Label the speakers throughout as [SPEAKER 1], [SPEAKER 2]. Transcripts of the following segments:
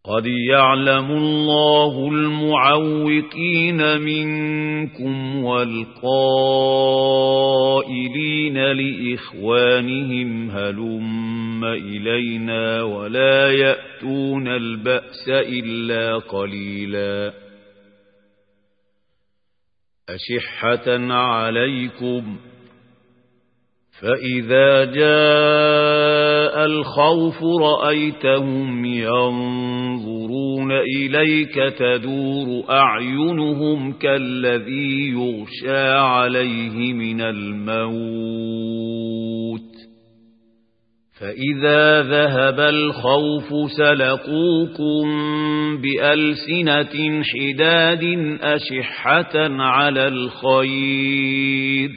[SPEAKER 1] قد يعلم الله المعوقين منكم والقائلين لإخوانهم هلم إلينا ولا يأتون البأس إلا قليلا أشحة عليكم فإذا جاء الخوف رأيتهم ينظرون إليك تدور أعينهم كالذي يغشى عليه من الموت فإذا ذهب الخوف سلقوكم بألسنة حداد أشحة على الخير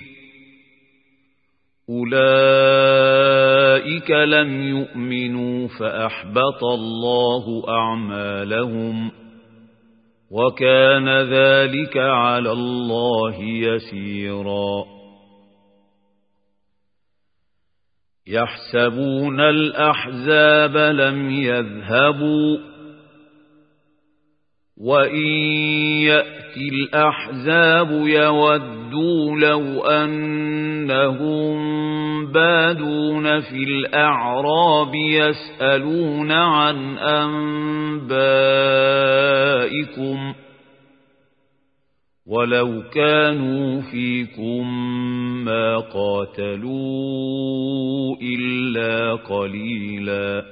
[SPEAKER 1] أولئك لم يؤمنوا فأحبط الله أعمالهم وكان ذلك على الله يسيرا يحسبون الأحزاب لم يذهبوا وإن يأتي الأحزاب يودوا لو أنهم بادون في الأعراب يسألون عن أنبائكم ولو كانوا فيكم ما قاتلوا إلا قليلا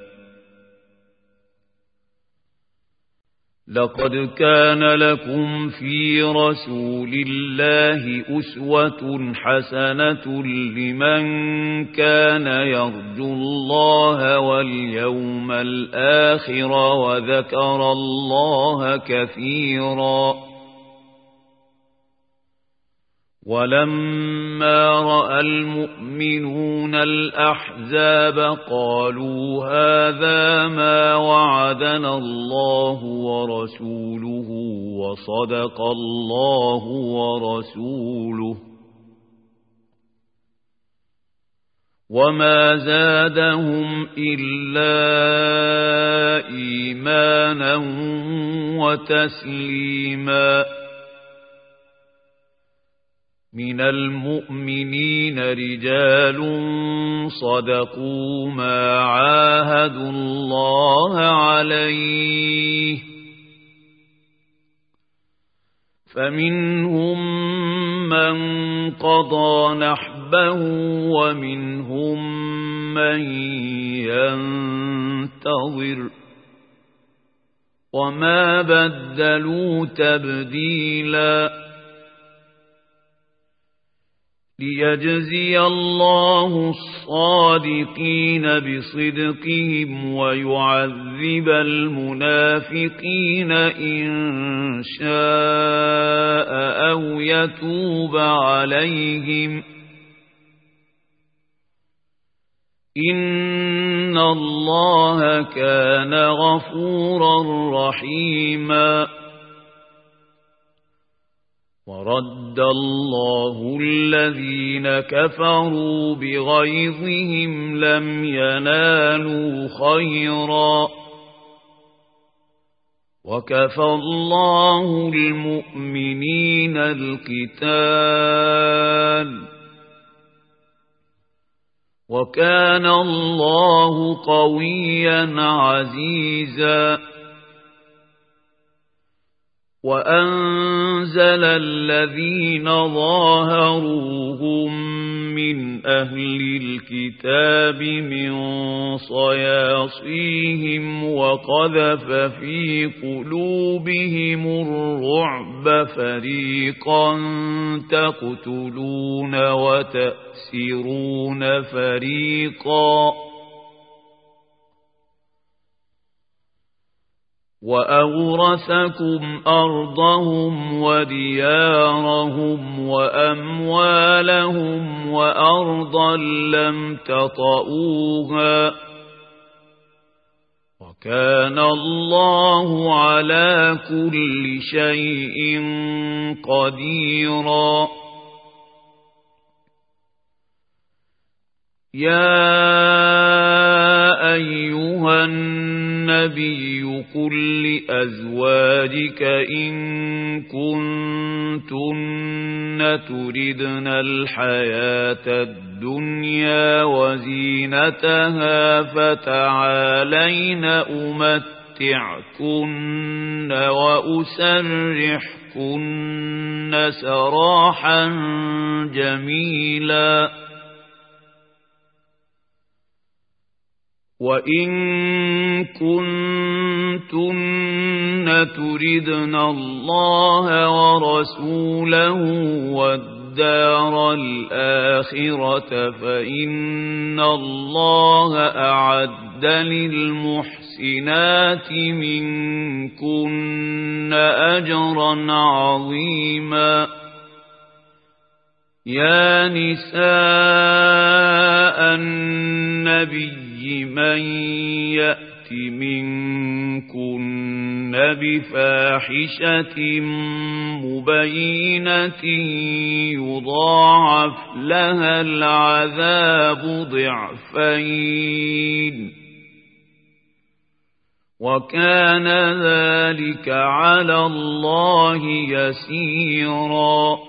[SPEAKER 1] لقد كان لكم في رسول الله أسوة حسنة لمن كان يرجو الله واليوم الآخر وذكر الله كثيرا ولما رأى المؤمنون الأحزاب قالوا هذا ما وعدنا الله ورسوله وصدق الله ورسوله وما زادهم إلا إيمانا وتسليما من المؤمنين رجال صدقوا ما عاهدوا الله عليه فمنهم من قضى نحبه ومنهم من ينتظر وما بدلوا تبديلا ليجزي الله الصادقين بصدقهم ويعذب المنافقين إن شاء أو يتوب عليهم إن الله كان غفورا رحيما ورد الله الذين كفروا بغيظهم لم ينالوا خيرا وكفى الله المؤمنين القتال وكان الله قويا عزيزا وأنزل الذين ظاهروهم من أهل الكتاب من صياصيهم وقذف في قلوبهم الرعب فريقا تقتلون وتأسرون فريقا وأورثكم أرضهم وديارهم وأموالهم وأرضا لم تطئوها وكان الله على كل شيء قديرا يا أيها النبي قل لأزواجك إن كنتن تردن الحياة الدنيا وزينتها فتعالين أمتعكن وأسرحكن سراحا جميلا وإن كنتن تردن الله ورسوله والدار الآخرة فإن الله أعد للمحسنات منكن أجرا عظيما يا نساء النبي من يأت منكن بفاحشة مبينة يضاعف لها العذاب ضعفين وكان ذلك على الله يسيرا